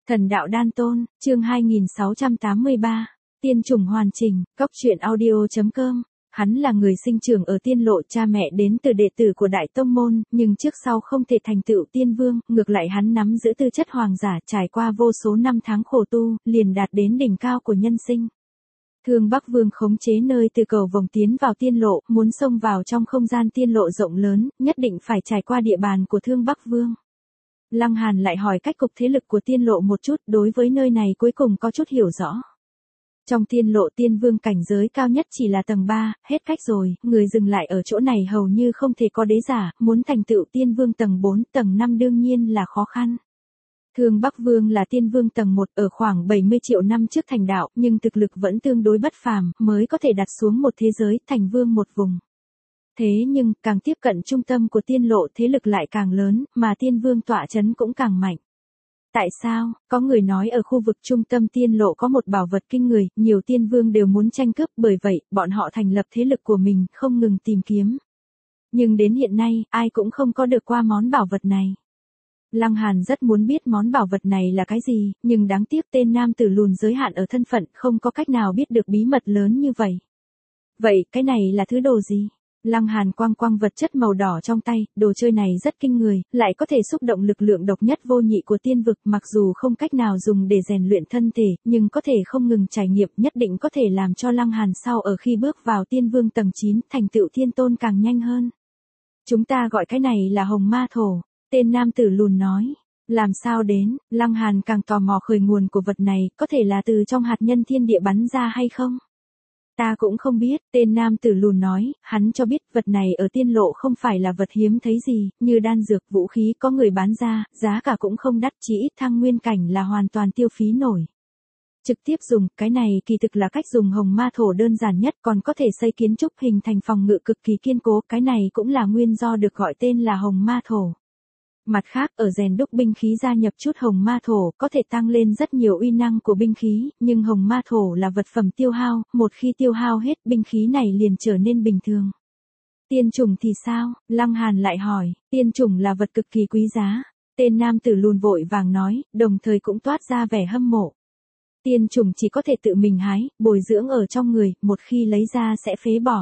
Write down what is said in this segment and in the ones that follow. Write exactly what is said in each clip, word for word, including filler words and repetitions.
Thần đạo đan tôn, chương hai nghìn sáu trăm tám mươi ba, tiên chủng hoàn chỉnh, cốc truyện audio.com. Hắn là người sinh trưởng ở tiên lộ, cha mẹ đến từ đệ tử của đại tông môn, nhưng trước sau không thể thành tựu tiên vương, ngược lại hắn nắm giữ tư chất hoàng giả, trải qua vô số năm tháng khổ tu, liền đạt đến đỉnh cao của nhân sinh. Thương Bắc Vương khống chế nơi từ cầu vòng tiến vào tiên lộ, muốn xông vào trong không gian tiên lộ rộng lớn, nhất định phải trải qua địa bàn của Thương Bắc Vương. Lăng Hàn lại hỏi cách cục thế lực của tiên lộ một chút, đối với nơi này cuối cùng có chút hiểu rõ. Trong tiên lộ tiên vương cảnh giới cao nhất chỉ là tầng ba, hết cách rồi, người dừng lại ở chỗ này hầu như không thể có đế giả, muốn thành tựu tiên vương tầng bốn, tầng năm đương nhiên là khó khăn. Thương Bắc Vương là tiên vương tầng một ở khoảng bảy mươi triệu năm trước thành đạo, nhưng thực lực vẫn tương đối bất phàm, mới có thể đặt xuống một thế giới, thành vương một vùng. Thế nhưng, càng tiếp cận trung tâm của tiên lộ thế lực lại càng lớn, mà tiên vương tọa chấn cũng càng mạnh. Tại sao? Có người nói ở khu vực trung tâm tiên lộ có một bảo vật kinh người, nhiều tiên vương đều muốn tranh cướp, bởi vậy, bọn họ thành lập thế lực của mình, không ngừng tìm kiếm. Nhưng đến hiện nay, ai cũng không có được qua món bảo vật này. Lăng Hàn rất muốn biết món bảo vật này là cái gì, nhưng đáng tiếc tên nam tử lùn giới hạn ở thân phận, không có cách nào biết được bí mật lớn như vậy. Vậy, cái này là thứ đồ gì? Lăng Hàn quang quang vật chất màu đỏ trong tay, đồ chơi này rất kinh người, lại có thể xúc động lực lượng độc nhất vô nhị của tiên vực, mặc dù không cách nào dùng để rèn luyện thân thể, nhưng có thể không ngừng trải nghiệm, nhất định có thể làm cho Lăng Hàn sau ở khi bước vào tiên vương tầng chín, thành tựu thiên tôn càng nhanh hơn. Chúng ta gọi cái này là hồng ma thổ, tên nam tử lùn nói. Làm sao đến? Lăng Hàn càng tò mò khởi nguồn của vật này, có thể là từ trong hạt nhân thiên địa bắn ra hay không? Ta cũng không biết, tên nam tử lùn nói, hắn cho biết vật này ở tiên lộ không phải là vật hiếm thấy gì, như đan dược, vũ khí có người bán ra, giá cả cũng không đắt, chỉ ít thăng nguyên cảnh là hoàn toàn tiêu phí nổi. Trực tiếp dùng, cái này kỳ thực là cách dùng hồng ma thổ đơn giản nhất, còn có thể xây kiến trúc hình thành phòng ngự cực kỳ kiên cố, cái này cũng là nguyên do được gọi tên là hồng ma thổ. Mặt khác, ở rèn đúc binh khí gia nhập chút hồng ma thổ, có thể tăng lên rất nhiều uy năng của binh khí, nhưng hồng ma thổ là vật phẩm tiêu hao, một khi tiêu hao hết, binh khí này liền trở nên bình thường. Tiên chủng thì sao? Lăng Hàn lại hỏi, tiên chủng là vật cực kỳ quý giá. Tên nam tử lùn vội vàng nói, đồng thời cũng toát ra vẻ hâm mộ. Tiên chủng chỉ có thể tự mình hái, bồi dưỡng ở trong người, một khi lấy ra sẽ phế bỏ.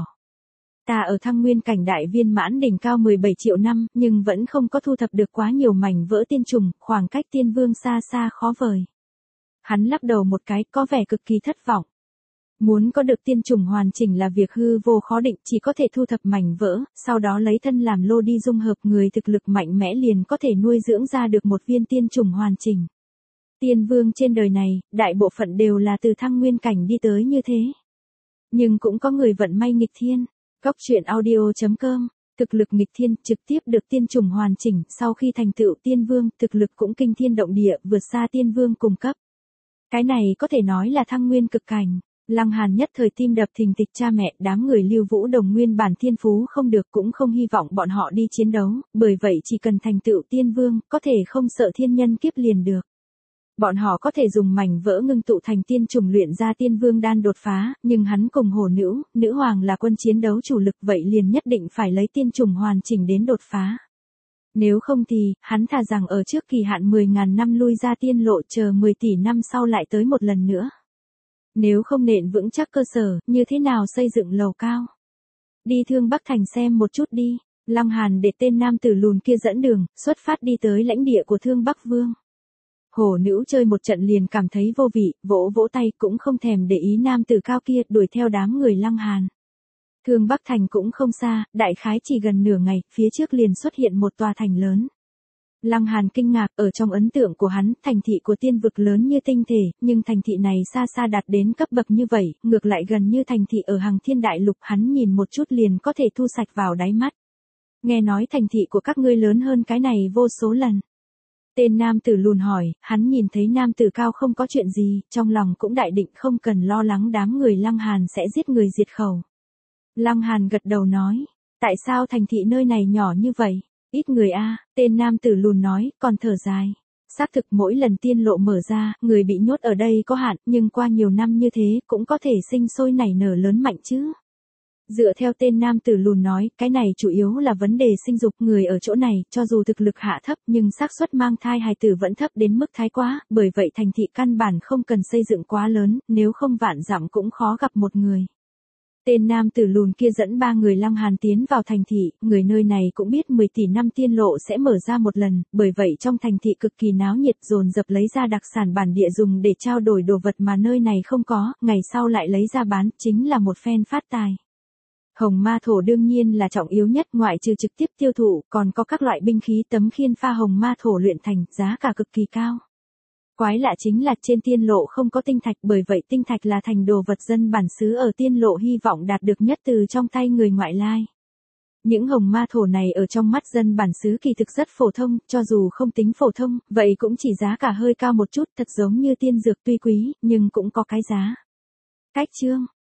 Ta ở thăng nguyên cảnh đại viên mãn đỉnh cao mười bảy triệu năm, nhưng vẫn không có thu thập được quá nhiều mảnh vỡ tiên trùng, khoảng cách tiên vương xa xa khó vời. Hắn lắc đầu một cái, có vẻ cực kỳ thất vọng. Muốn có được tiên trùng hoàn chỉnh là việc hư vô khó định, chỉ có thể thu thập mảnh vỡ, sau đó lấy thân làm lô đi dung hợp, người thực lực mạnh mẽ liền có thể nuôi dưỡng ra được một viên tiên trùng hoàn chỉnh. Tiên vương trên đời này, đại bộ phận đều là từ thăng nguyên cảnh đi tới như thế. Nhưng cũng có người vận may nghịch thiên. Cốc truyện audio.com, thực lực nghịch thiên, trực tiếp được tiên chủng hoàn chỉnh, sau khi thành tựu tiên vương, thực lực cũng kinh thiên động địa, vượt xa tiên vương cùng cấp. Cái này có thể nói là thăng nguyên cực cảnh. Lăng Hàn nhất thời tim đập thình thịch, cha mẹ, đám người Lưu Vũ Đồng nguyên bản thiên phú không được, cũng không hy vọng bọn họ đi chiến đấu, bởi vậy chỉ cần thành tựu tiên vương, có thể không sợ thiên nhân kiếp liền được. Bọn họ có thể dùng mảnh vỡ ngưng tụ thành tiên trùng luyện ra tiên vương đan đột phá, nhưng hắn cùng hồ nữ, nữ hoàng là quân chiến đấu chủ lực, vậy liền nhất định phải lấy tiên trùng hoàn chỉnh đến đột phá. Nếu không thì, hắn thà rằng ở trước kỳ hạn mười ngàn năm lui ra tiên lộ, chờ mười tỷ năm sau lại tới một lần nữa. Nếu không nện vững chắc cơ sở, như thế nào xây dựng lầu cao? Đi Thương Bắc Thành xem một chút đi. Lăng Hàn để tên nam tử lùn kia dẫn đường, xuất phát đi tới lãnh địa của Thương Bắc Vương. Hổ nữ chơi một trận liền cảm thấy vô vị, vỗ vỗ tay, cũng không thèm để ý nam tử cao kia, đuổi theo đám người Lăng Hàn. Thương Bắc Thành cũng không xa, đại khái chỉ gần nửa ngày, phía trước liền xuất hiện một tòa thành lớn. Lăng Hàn kinh ngạc, ở trong ấn tượng của hắn, thành thị của tiên vực lớn như tinh thể, nhưng thành thị này xa xa đạt đến cấp bậc như vậy, ngược lại gần như thành thị ở Hằng Thiên Đại Lục, hắn nhìn một chút liền có thể thu sạch vào đáy mắt. Nghe nói thành thị của các ngươi lớn hơn cái này vô số lần. Tên nam tử lùn hỏi, hắn nhìn thấy nam tử cao không có chuyện gì, trong lòng cũng đại định không cần lo lắng đám người Lăng Hàn sẽ giết người diệt khẩu. Lăng Hàn gật đầu nói, tại sao thành thị nơi này nhỏ như vậy, ít người a? Tên nam tử lùn nói, còn thở dài. Xác thực mỗi lần tiên lộ mở ra, người bị nhốt ở đây có hạn, nhưng qua nhiều năm như thế, cũng có thể sinh sôi nảy nở lớn mạnh chứ. Dựa theo tên nam tử lùn nói, cái này chủ yếu là vấn đề sinh dục, người ở chỗ này, cho dù thực lực hạ thấp nhưng xác suất mang thai hài tử vẫn thấp đến mức thái quá, bởi vậy thành thị căn bản không cần xây dựng quá lớn, nếu không vạn dặm cũng khó gặp một người. Tên nam tử lùn kia dẫn ba người Lăng Hàn tiến vào thành thị, người nơi này cũng biết mười tỷ năm tiên lộ sẽ mở ra một lần, bởi vậy trong thành thị cực kỳ náo nhiệt, dồn dập lấy ra đặc sản bản địa dùng để trao đổi đồ vật mà nơi này không có, ngày sau lại lấy ra bán, chính là một phen phát tài. Hồng ma thổ đương nhiên là trọng yếu nhất, ngoại trừ trực tiếp tiêu thụ, còn có các loại binh khí tấm khiên pha hồng ma thổ luyện thành, giá cả cực kỳ cao. Quái lạ chính là trên tiên lộ không có tinh thạch, bởi vậy tinh thạch là thành đồ vật dân bản xứ ở tiên lộ hy vọng đạt được nhất từ trong tay người ngoại lai. Những hồng ma thổ này ở trong mắt dân bản xứ kỳ thực rất phổ thông, cho dù không tính phổ thông, vậy cũng chỉ giá cả hơi cao một chút, thật giống như tiên dược tuy quý, nhưng cũng có cái giá. Cách chương